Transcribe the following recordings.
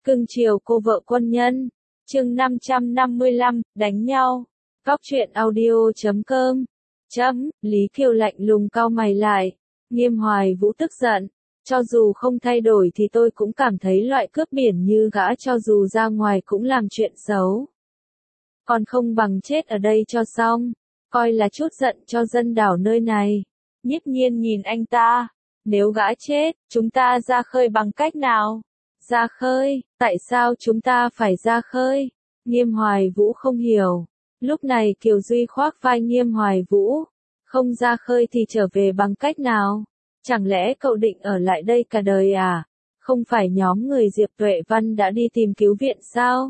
Cưng chiều cô vợ quân nhân. Chương 555, đánh nhau. Góc truyện audio.com. Lý Kiều lạnh lùng cau mày lại. Nghiêm Hoài Vũ tức giận. Cho dù không thay đổi thì tôi cũng cảm thấy loại cướp biển như gã cho dù ra ngoài cũng làm chuyện xấu. Còn không bằng chết ở đây cho xong. Coi là chút giận cho dân đảo nơi này. Nhiếp Nhiên nhìn anh ta. Nếu gã chết, chúng ta ra khơi bằng cách nào? Ra khơi, tại sao chúng ta phải ra khơi? Nghiêm Hoài Vũ không hiểu. Lúc này Kiều Duy khoác vai Nghiêm Hoài Vũ. Không ra khơi thì trở về bằng cách nào? Chẳng lẽ cậu định ở lại đây cả đời à? Không phải nhóm người Diệp Tuệ Văn đã đi tìm cứu viện sao?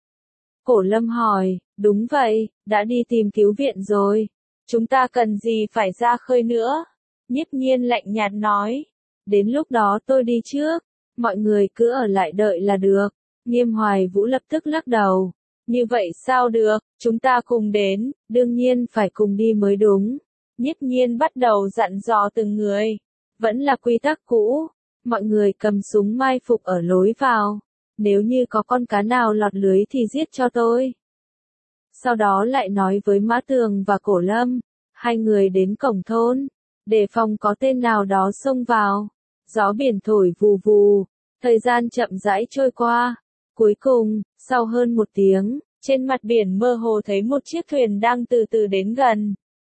Cổ Lâm hỏi, đúng vậy, đã đi tìm cứu viện rồi. Chúng ta cần gì phải ra khơi nữa? Nhiếp Nhiên lạnh nhạt nói. Đến lúc đó tôi đi trước. Mọi người cứ ở lại đợi là được. Nghiêm Hoài Vũ lập tức lắc đầu. Như vậy sao được, chúng ta cùng đến, đương nhiên phải cùng đi mới đúng. Nhiếp Nhiên bắt đầu dặn dò từng người. Vẫn là quy tắc cũ. Mọi người cầm súng mai phục ở lối vào. Nếu như có con cá nào lọt lưới thì giết cho tôi. Sau đó lại nói với Mã Tường và Cổ Lâm. Hai người đến cổng thôn. Đề phòng có tên nào đó xông vào. Gió biển thổi vù vù. Thời gian chậm rãi trôi qua. Cuối cùng, sau hơn 1 tiếng, trên mặt biển mơ hồ thấy một chiếc thuyền đang từ từ đến gần.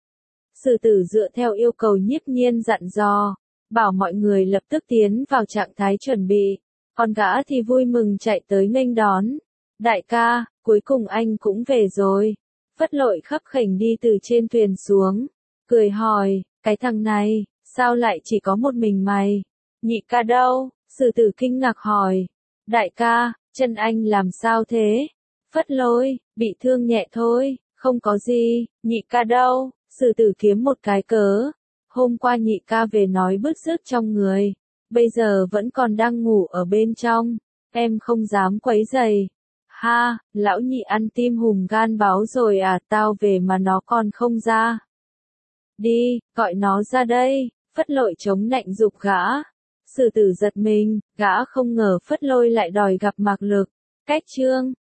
Sử Tử dựa theo yêu cầu Nhiếp Nhiên dặn dò, bảo mọi người lập tức tiến vào trạng thái chuẩn bị. Còn gã thì vui mừng chạy tới nghênh đón. Đại ca, cuối cùng anh cũng về rồi. Phất Lội khấp khểnh đi từ trên thuyền xuống. Cười hỏi, cái thằng này, sao lại chỉ có một mình mày? Nhị ca đâu? Sử Tử kinh ngạc hỏi. Đại ca, chân anh làm sao thế? Phất Lôi, bị thương nhẹ thôi, không có gì. Nhị ca đâu? Sử Tử kiếm một cái cớ. Hôm qua nhị ca về nói bứt rứt trong người. Bây giờ vẫn còn đang ngủ ở bên trong. Em không dám quấy rầy. Ha, lão nhị ăn tim hùm gan báo rồi à, tao về mà nó còn không ra. Đi, gọi nó ra đây. Phất Lội chống nạnh giục gã. Sử Tử giật mình, gã không ngờ Phất Lôi lại đòi gặp Mạc Lực. Cách chương